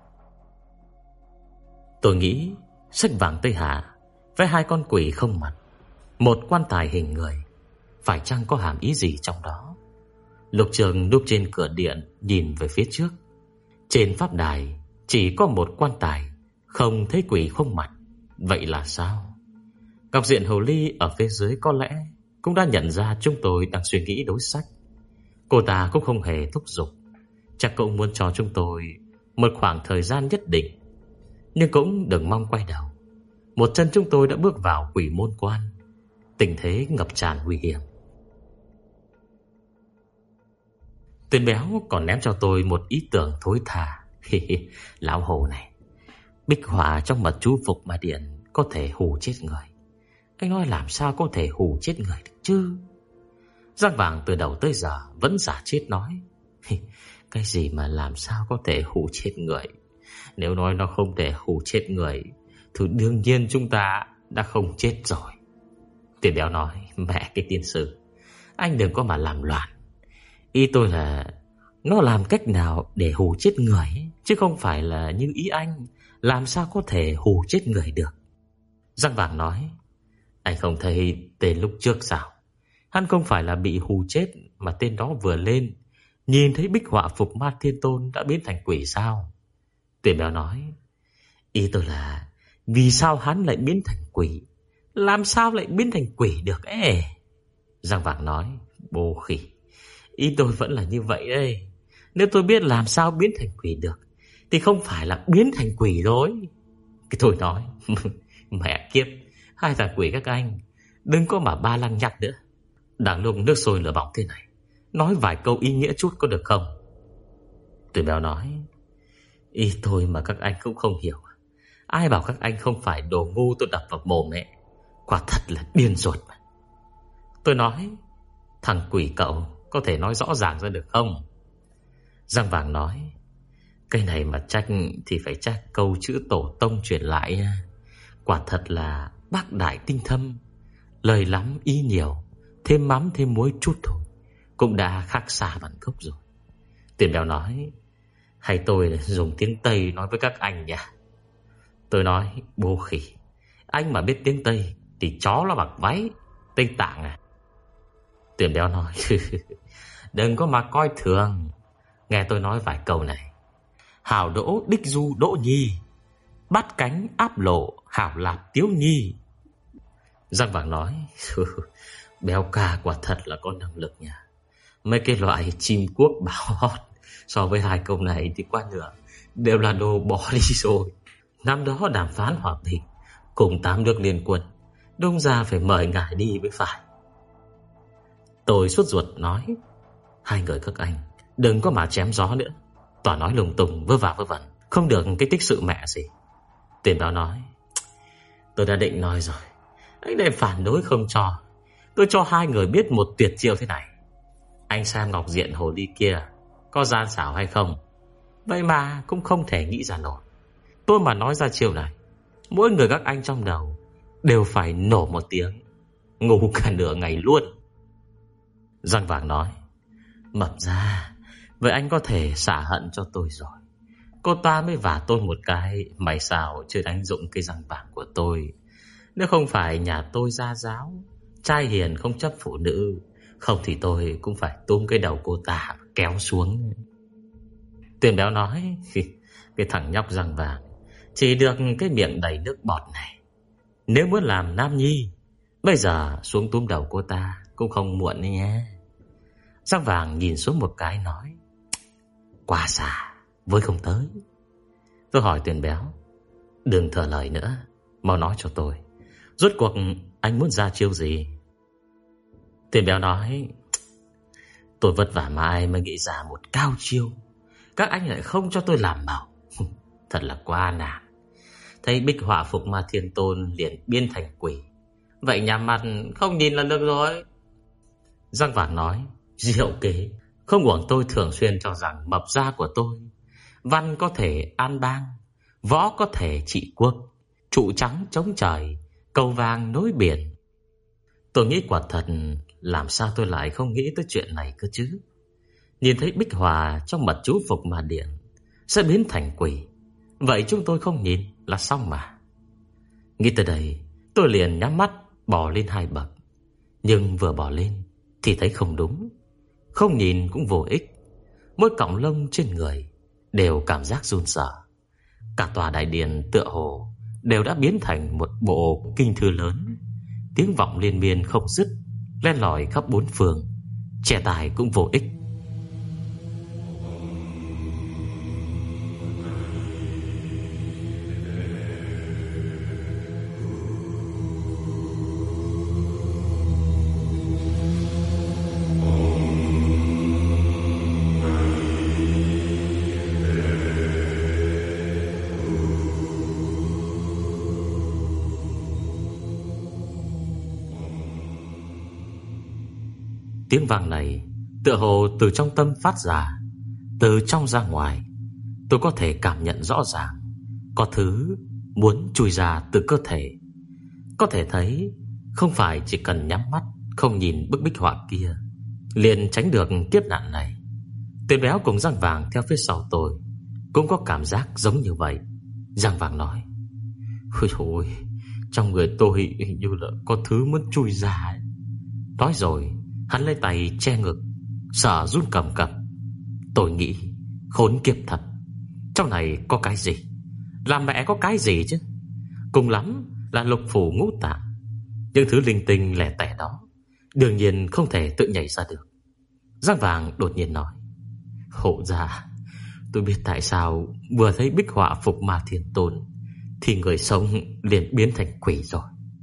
Tôi nghĩ sách vàng Tây Hạ với 2 con quỷ không mặt, một quan tài hình người, phải chăng có hàm ý gì trong đó? Lục Trường núp trên cửa điện nhìn về phía trước. Trên pháp đài chỉ có một quan tài, không thấy quỷ không mặt. Vậy là sao? Ngọc Diện hồ ly ở phía dưới có lẽ cũng đã nhận ra chúng tôi đang suy nghĩ đối sách. Cô ta cũng không hề thúc giục, chắc cũng muốn cho chúng tôi một khoảng thời gian nhất định. Nhưng cũng đừng mong quay đầu. Một chân chúng tôi đã bước vào quỷ môn quan, tình thế ngập tràn nguy hiểm. Tuyên Béo còn ném cho tôi một ý tưởng thối tha. Lão hồ này, bích họa trong mật chú phục ma điện có thể hù chết người. Anh nói làm sao có thể hù chết người được chứ? Răng Vàng từ đầu tới giờ vẫn giả chết nói: "Cái gì mà làm sao có thể hù chết người? Nếu nói nó không thể hù chết người thì đương nhiên chúng ta đã không chết rồi." Tuyển Béo nói: "Mẹ cái tiên sư, anh đừng có mà làm loạn. Ý tôi là nó làm cách nào để hù chết người, chứ không phải là như ý anh, làm sao có thể hù chết người được." Răng Vàng nói: "Anh không thấy tên lúc trước sao? Hắn không phải là bị hù chết, mà tên đó vừa lên nhìn thấy bích họa phục Ma Thiên Tôn đã biến thành quỷ sao?" Tuyển Béo nói: "Ý tôi là vì sao hắn lại biến thành quỷ? Làm sao lại biến thành quỷ được ấy?" Răng Vàng nói: "Bồ khỉ, ý tôi vẫn là như vậy đây. Nếu tôi biết làm sao biến thành quỷ được thì không phải là biến thành quỷ rồi." Cái tôi nói: "Mẹ kiếp, 2 thằng quỷ các anh đừng có mà ba lăng nhắc nữa. Đang lúc nước sôi lửa bỏng thế này, nói vài câu ý nghĩa chút có được không?" Tuyển Béo nói: "Ý tôi mà các anh cũng không hiểu. Ai bảo các anh không phải đồ ngu tôi đập vào mồm ấy. Quả thật là điên ruột mà." Tôi nói: "Thằng quỷ cậu có thể nói rõ ràng ra được không?" Răng Vàng nói: "Cái này mà trách thì phải trách câu chữ tổ tông truyền lại. Quả thật là bác đại tinh thâm, lời lắm ý nhiều, thêm mắm thêm muối chút thôi cũng đã khác xa bản gốc rồi." Tuyển Béo nói: "Hay tôi dùng tiếng Tây nói với các anh nhỉ?" Tôi nói: "Bố khỉ, anh mà biết tiếng Tây thì chó nó mặc váy Tây Tạng à?" Tuyển Béo nói: "Đừng có mà coi thường. Nghe tôi nói vài câu này: hảo đỗ đích du đỗ nhi, bắt cánh áp lộ hảo lạp tiếu nhi." Răng Vàng nói: "Béo ca quả thật là có năng lực nha. Mấy cái loại chim cuốc bảo hót so với hai câu này thì qua nửa đều là đồ bỏ đi rồi. Năm đó đàm phán hòa bình cùng 8 nước liên quân, Đông ra phải mời ngài đi mới phải. Tôi sốt ruột nói, hai người các anh đừng có mà chém gió nữa, toàn nói lung tung vớ va vớ vẩn, không được cái tích sự mẹ gì. Tiền báo nói, tôi đã định nói rồi, anh này phản đối không cho. Tôi cho hai người biết một tuyệt chiêu thế này. Anh xem ngọc diện hồ ly kia có gian xảo hay không, vậy mà cũng không thể nghĩ ra nổi. Tôi mà nói ra chiêu này, mỗi người các anh trong đầu đều phải nổ một tiếng, ngủ cả nửa ngày luôn. Răng vàng nói, Mập ra, vậy anh có thể xả hận cho tôi rồi. Cô ta mới vả tôi một cái, mày sao chưa đánh dụng cái răng vàng của tôi. Nếu không phải nhà tôi gia giáo, trai hiền không chấp phụ nữ, không thì tôi cũng phải túm cái đầu cô ta kéo xuống. Tuyền béo nói, cái thằng nhóc răng vàng chỉ được cái miệng đầy nước bọt này. Nếu muốn làm nam nhi, bây giờ xuống túm đầu cô ta cũng không muộn đấy nhé. Răng vàng nhìn xuống một cái nói, quá xa, với không tới. Tôi hỏi Tuyền béo, đừng thở lời nữa, mau nói cho tôi, rốt cuộc anh muốn ra chiêu gì? Tuyền béo nói, tôi vất vả mãi mới nghĩ ra một cao chiêu, các anh lại không cho tôi làm màu. Thật là quá nản. Thấy bích họa phục ma thiên tôn liền biến thành quỷ, vậy nhắm mặt không nhìn là được rồi. Răng vàng nói, diệu kế, không uổng tôi thường xuyên cho rằng mập gia của tôi văn có thể an bang, võ có thể trị quốc, trụ trắng chống trời, cầu vàng nối biển. Tôi nghĩ quả thật, làm sao tôi lại không nghĩ tới chuyện này cơ chứ. Nhìn thấy bích họa trong mật chú phục ma điện sẽ biến thành quỷ, vậy chúng tôi không nhìn là xong mà. Nghĩ tới đây, tôi liền nhắm mắt bò lên 2 bậc. Nhưng vừa bò lên thì thấy không đúng, không nhìn cũng vô ích. Mỗi cọng lông trên người đều cảm giác run sợ. Cả tòa đại điện tựa hồ đều đã biến thành một bộ kinh thư lớn, tiếng vọng liên miên không dứt, len lỏi khắp 4 phương. Che tai cũng vô ích. Tiếng vang này tựa hồ từ trong tâm phát ra, từ trong ra ngoài. Tôi có thể cảm nhận rõ ràng có thứ muốn chui ra từ cơ thể. Có thể thấy không phải chỉ cần nhắm mắt không nhìn bức bích họa kia liền tránh được kiếp nạn này. Tên béo cùng răng vàng theo phía sau tôi cũng có cảm giác giống như vậy. Răng vàng nói, ôi thôi, trong người tôi hình như là có thứ muốn chui ra ấy. Nói rồi hắn lấy tay che ngực, sợ run cầm cập. Tôi nghĩ khốn kiếp thật, trong này có cái gì? Làm mẹ có cái gì chứ? Cùng lắm là lục phủ ngũ tạng, những thứ linh tinh lẻ tẻ đó đương nhiên không thể tự nhảy ra được. Răng vàng đột nhiên nói, hộ ra, tôi biết tại sao vừa thấy bích họa phục ma thiên tôn thì người sống liền biến thành quỷ rồi.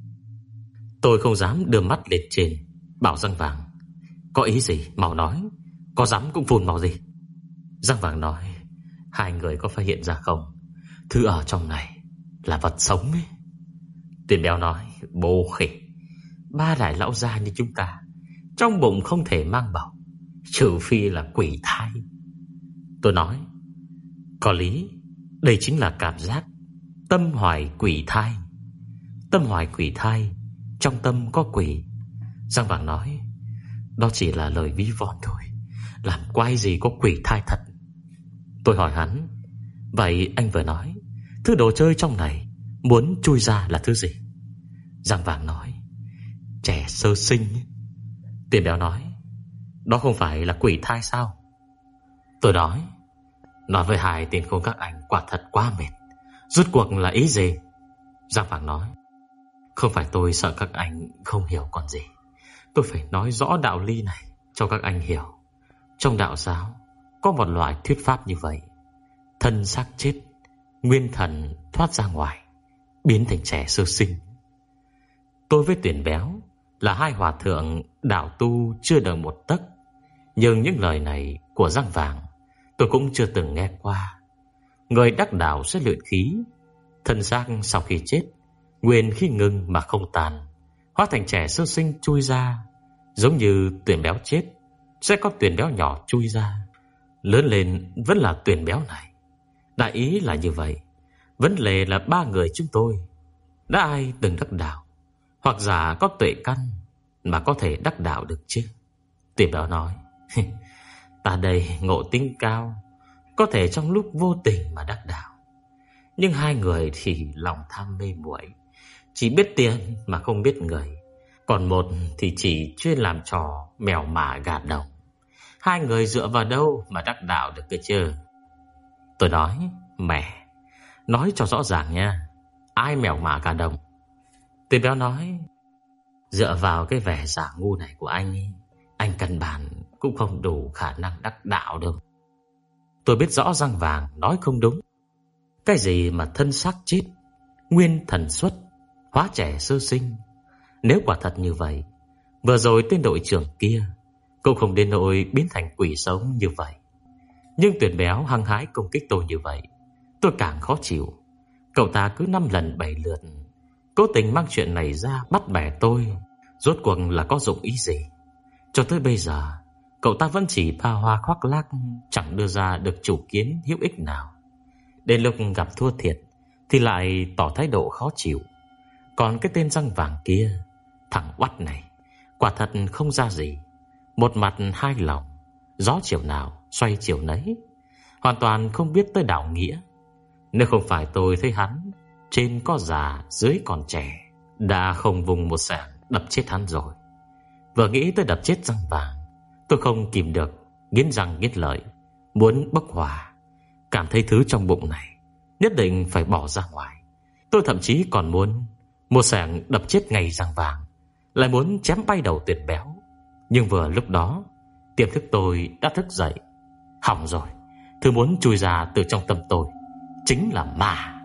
Tôi không dám đưa mắt lên trên, bảo răng vàng, có ý gì mau nói, có dám cũng phun màu gì. Răng vàng nói, hai người có phát hiện ra không, thứ ở trong này là vật sống ấy. Tiền béo nói, bố khỉ, 3 đại lão gia như chúng ta trong bụng không thể mang bầu, trừ phi là quỷ thai. Tôi nói, có lý, đây chính là cảm giác tâm hoài quỷ thai. Tâm hoài quỷ thai, trong tâm có quỷ. Răng vàng nói, đó chỉ là lời ví von thôi, làm quái gì có quỷ thai thật. Tôi hỏi hắn, vậy anh vừa nói thứ đồ chơi trong này muốn chui ra là thứ gì? Răng vàng nói, trẻ sơ sinh. Tiền béo nói, đó không phải là quỷ thai sao? Tôi nói với hai tên khốn các anh quả thật quá mệt. Rốt cuộc là ý gì? Răng vàng nói, không phải tôi sợ các anh không hiểu còn gì, tôi phải nói rõ đạo lý này cho các anh hiểu. Trong đạo giáo có một loại thuyết pháp như vậy: thân xác chết, nguyên thần thoát ra ngoài, biến thành trẻ sơ sinh. Tôi với Tuyển Béo là hai hòa thượng đạo tu chưa được một tấc, nhưng những lời này của Răng Vàng tôi cũng chưa từng nghe qua. Người đắc đạo sẽ luyện khí, thân xác sau khi chết nguyên khí ngưng mà không tàn, hóa thành trẻ sơ sinh chui ra. Giống như Tuyển Béo chết, sẽ có Tuyển Béo nhỏ chui ra, lớn lên vẫn là Tuyển Béo này. Đại ý là như vậy. Vấn đề là ba người chúng tôi đã ai từng đắc đạo, hoặc giả có tuệ căn mà có thể đắc đạo được chứ? Tuyển Béo nói: ta đây ngộ tính cao, có thể trong lúc vô tình mà đắc đạo. Nhưng hai người thì lòng tham mê muội, chỉ biết tiền mà không biết người. Còn một thì chỉ chuyên làm trò mèo mả gà đồng. Hai người dựa vào đâu mà đắc đạo được cơ chứ? Tôi nói: mẹ, nói cho rõ ràng nha, ai mèo mả gà đồng? Tuyển Béo nói: dựa vào cái vẻ giả ngu này của anh căn bản cũng không đủ khả năng đắc đạo đâu. Tôi biết rõ Răng Vàng nói không đúng. Cái gì mà thân xác chết, nguyên thần xuất, hóa trẻ sơ sinh? Nếu quả thật như vậy, vừa rồi tên đội trưởng kia cũng không đến nỗi biến thành quỷ sống như vậy. Nhưng Tuyển Béo hăng hái công kích tôi như vậy, tôi càng khó chịu. Cậu ta cứ 5 lần 7 lượt cố tình mang chuyện này ra bắt bẻ tôi. Rốt cuộc là có dụng ý gì? Cho tới bây giờ cậu ta vẫn chỉ pha hoa khoác lác, chẳng đưa ra được chủ kiến hữu ích nào. Đến lúc gặp thua thiệt thì lại tỏ thái độ khó chịu. Còn cái tên Răng Vàng kia, thằng oắt này, quả thật không ra gì. Một mặt hai lòng, gió chiều nào xoay chiều nấy, hoàn toàn không biết tới đạo nghĩa. Nếu không phải tôi thấy hắn trên có già dưới còn trẻ, đã không vùng một sảng đập chết hắn rồi. Vừa nghĩ tới đập chết Răng Vàng, tôi không kìm được nghiến răng nghiến lợi, muốn bốc hỏa. Cảm thấy thứ trong bụng này nhất định phải bỏ ra ngoài. Tôi thậm chí còn muốn một sảng đập chết ngay Răng Vàng, lại muốn chém bay đầu Tuyển Béo. Nhưng vừa lúc đó tiềm thức tôi đã thức dậy. Hỏng rồi, thứ muốn chui ra từ trong tâm tôi chính là ma.